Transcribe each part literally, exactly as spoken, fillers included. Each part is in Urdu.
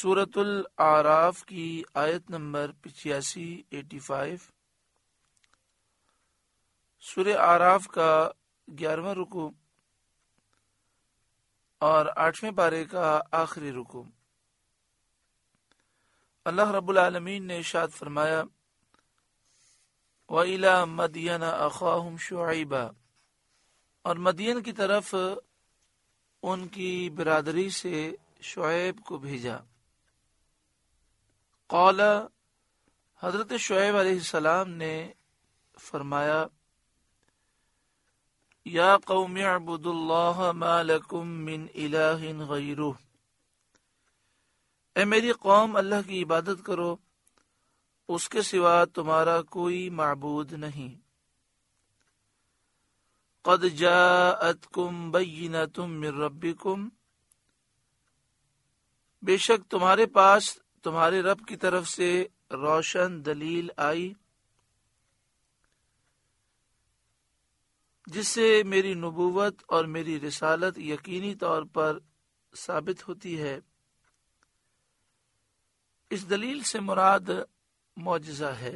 سورۃ الاعراف کی آیت نمبر پچاسی ایٹی فائیو. سورہ اعراف کا گیارہواں رکوع اور آٹھویں پارے کا آخری رکوع. اللہ رب العالمین نے ارشاد فرمایا وَإِلَى مَدْيَنَ أَخَاهُمْ شُعَيْبًا، اور مدین کی طرف ان کی برادری سے شعیب کو بھیجا. قال، حضرت شعیب علیہ السلام نے فرمایا یا قوم اعبدوا اللہ ما لکم من الہ غیرہ، اے میری قوم اللہ کی عبادت کرو، اس کے سوا تمہارا کوئی معبود نہیں. قد جاءتکم بینۃ من ربکم، بے شک تمہارے پاس تمہارے رب کی طرف سے روشن دلیل آئی، جس سے میری نبوت اور میری رسالت یقینی طور پر ثابت ہوتی ہے. اس دلیل سے مراد معجزہ ہے.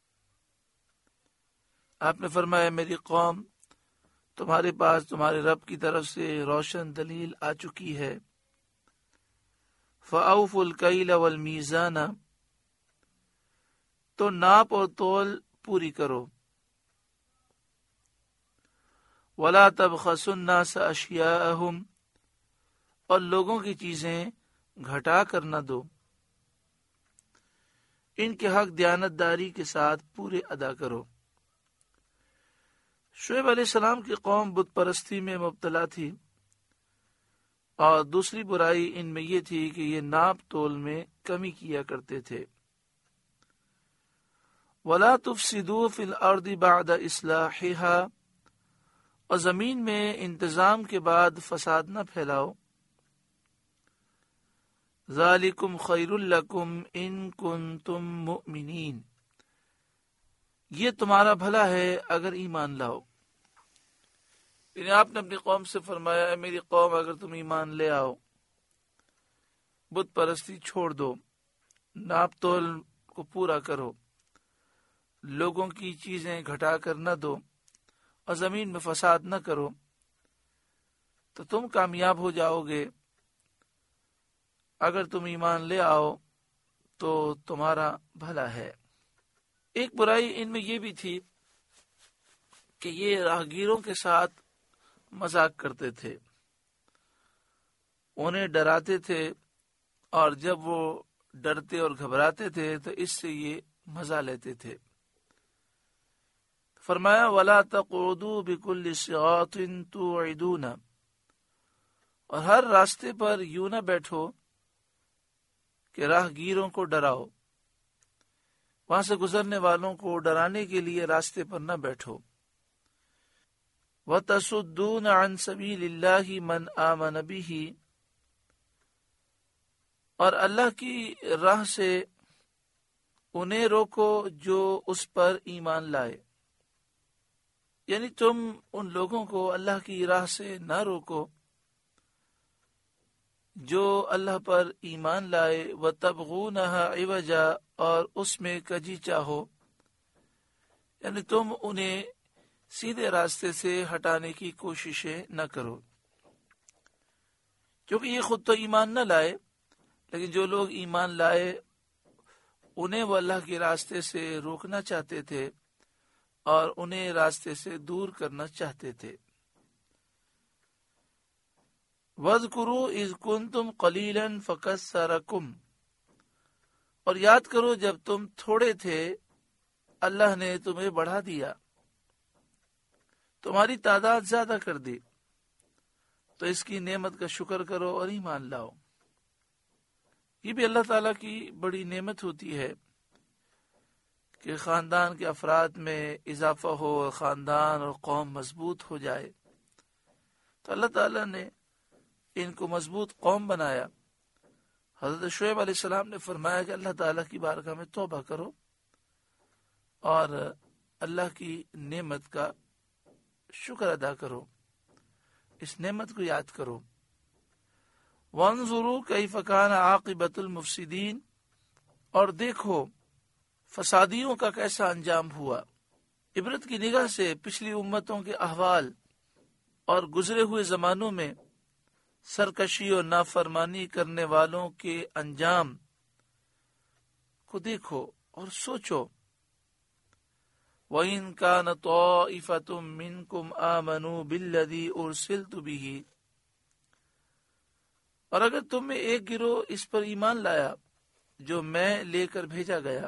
آپ نے فرمایا میری قوم، تمہارے پاس تمہارے رب کی طرف سے روشن دلیل آ چکی ہے. فَأَوْفُوا الْكَيْلَ وَالْمِيزَانَ، تو ناپ اور تول پوری کرو. وَلَا تَبْخَسُوا النَّاسَ أَشْيَاءَهُمْ، اور لوگوں کی چیزیں گھٹا کر نہ دو. ان کے حق دیانتداری کے ساتھ پورے ادا کرو. شعیب علیہ السلام کی قوم بت پرستی میں مبتلا تھی، اور دوسری برائی ان میں یہ تھی کہ یہ ناپ تول میں کمی کیا کرتے تھے. وَلَا تُفْسِدُوا فِي الْأَرْضِ بَعْدَ إِصْلَاحِهَا، اور زمین میں انتظام کے بعد فساد نہ پھیلاؤ. ذَلِكُمْ خَيْرٌ لَكُمْ إِن كُنتُم مُؤْمِنِينَ، یہ تمہارا بھلا ہے اگر ایمان لاؤ. یعنی آپ نے اپنی قوم سے فرمایا اے میری قوم، اگر تم ایمان لے آؤ، بت پرستی چھوڑ دو، ناپ تول کو پورا کرو، لوگوں کی چیزیں گھٹا کر نہ دو، اور زمین میں فساد نہ کرو، تو تم کامیاب ہو جاؤ گے. اگر تم ایمان لے آؤ تو تمہارا بھلا ہے. ایک برائی ان میں یہ بھی تھی کہ یہ راہگیروں کے ساتھ مذاق کرتے تھے، انہیں ڈراتے تھے، اور جب وہ ڈرتے اور گھبراتے تھے تو اس سے یہ مزہ لیتے تھے. فرمایا وَلَا تَقْعُدُوا بِكُلِّ صِرَاطٍ تُوعِدُونَ، اور ہر راستے پر یوں نہ بیٹھو کہ راہگیروں کو ڈراؤ. وہاں سے گزرنے والوں کو ڈرانے کے لیے راستے پر نہ بیٹھو. وَتَصُدُّونَ عَن سَبِيلِ اللَّهِ مَنْ آمَنَ بِهِ، اور اللہ کی راہ سے انہیں روکو جو اس پر ایمان لائے. یعنی تم ان لوگوں کو اللہ کی راہ سے نہ روکو جو اللہ پر ایمان لائے. وَتَبْغُونَهَا عِوَجًا، اور اس میں کجی چاہو، یعنی تم انہیں سیدھے راستے سے ہٹانے کی کوششیں نہ کرو. کیونکہ یہ خود تو ایمان نہ لائے، لیکن جو لوگ ایمان لائے انہیں وہ اللہ کے راستے سے روکنا چاہتے تھے اور انہیں راستے سے دور کرنا چاہتے تھے. وَاذْكُرُوا إِذْ كُنْتُمْ قَلِيلًا فَكَثَّرَكُمْ، اور یاد کرو جب تم تھوڑے تھے اللہ نے تمہیں بڑھا دیا، تمہاری تعداد زیادہ کر دی. تو اس کی نعمت کا شکر کرو اور ایمان لاؤ. یہ بھی اللہ تعالیٰ کی بڑی نعمت ہوتی ہے کہ خاندان کے افراد میں اضافہ ہو، خاندان اور قوم مضبوط ہو جائے. تو اللہ تعالیٰ نے ان کو مضبوط قوم بنایا. حضرت شعیب علیہ السلام نے فرمایا کہ اللہ تعالیٰ کی بارگاہ میں توبہ کرو اور اللہ کی نعمت کا شکر ادا کرو، اس نعمت کو یاد کرو. وانظروا کیف کان عاقبۃ المفسدین، اور دیکھو فسادیوں کا کیسا انجام ہوا۔ عبرت کی نگاہ سے پچھلی امتوں کے احوال اور گزرے ہوئے زمانوں میں سرکشی اور نافرمانی کرنے والوں کے انجام کو دیکھو اور سوچو۔ وَإِن كَانَ طَائِفَةٌ مِّنكُمْ آمَنُوا بِالَّذِي أُرْسِلْتُ بِهِ، اور اگر تم میں ایک گروہ اس پر ایمان لایا جو میں لے کر بھیجا گیا،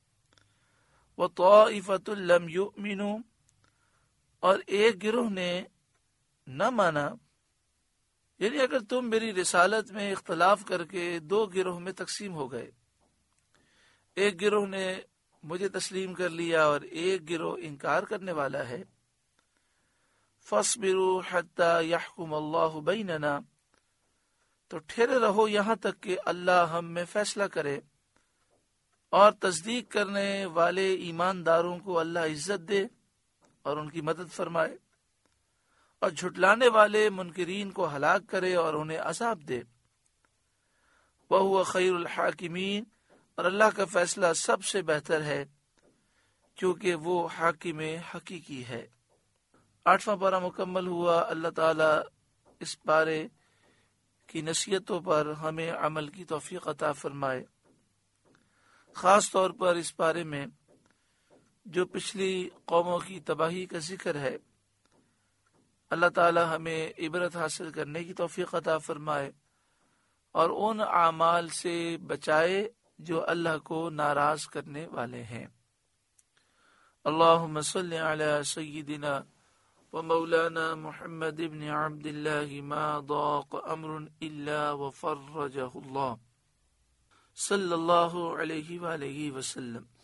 وَطَائِفَةٌ لَمْ يُؤْمِنُوا، اور ایک گروہ نے نہ مانا، یعنی اگر تم میری رسالت میں اختلاف کر کے دو گروہ میں تقسیم ہو گئے، ایک گروہ نے مجھے تسلیم کر لیا اور ایک گروہ انکار کرنے والا ہے، فَاصْبِرُوا حَتَّى يَحْكُمَ اللَّهُ بَيْنَنَا، تو ٹھہرے رہو یہاں تک کہ اللہ ہم میں فیصلہ کرے، اور تصدیق کرنے والے ایمانداروں کو اللہ عزت دے اور ان کی مدد فرمائے، اور جھٹلانے والے منکرین کو ہلاک کرے اور انہیں عذاب دے۔ وَهُوَ خَيْرُ الْحَاكِمِينَ، اور اللہ کا فیصلہ سب سے بہتر ہے کیونکہ وہ حاکم حقیقی ہے۔ آٹھواں پارہ مکمل ہوا۔ اللہ تعالیٰ اس پارے کی نصیحتوں پر ہمیں عمل کی توفیق عطا فرمائے۔ خاص طور پر اس پارے میں جو پچھلی قوموں کی تباہی کا ذکر ہے، اللہ تعالیٰ ہمیں عبرت حاصل کرنے کی توفیق عطا فرمائے اور ان اعمال سے بچائے جو اللہ کو ناراض کرنے والے ہیں۔ اللہم صلی علی سیدنا و مولانا محمد بن عبد اللہ ما ضاق امر الا وفرجہ اللہ صلی اللہ علیہ وآلہ وسلم۔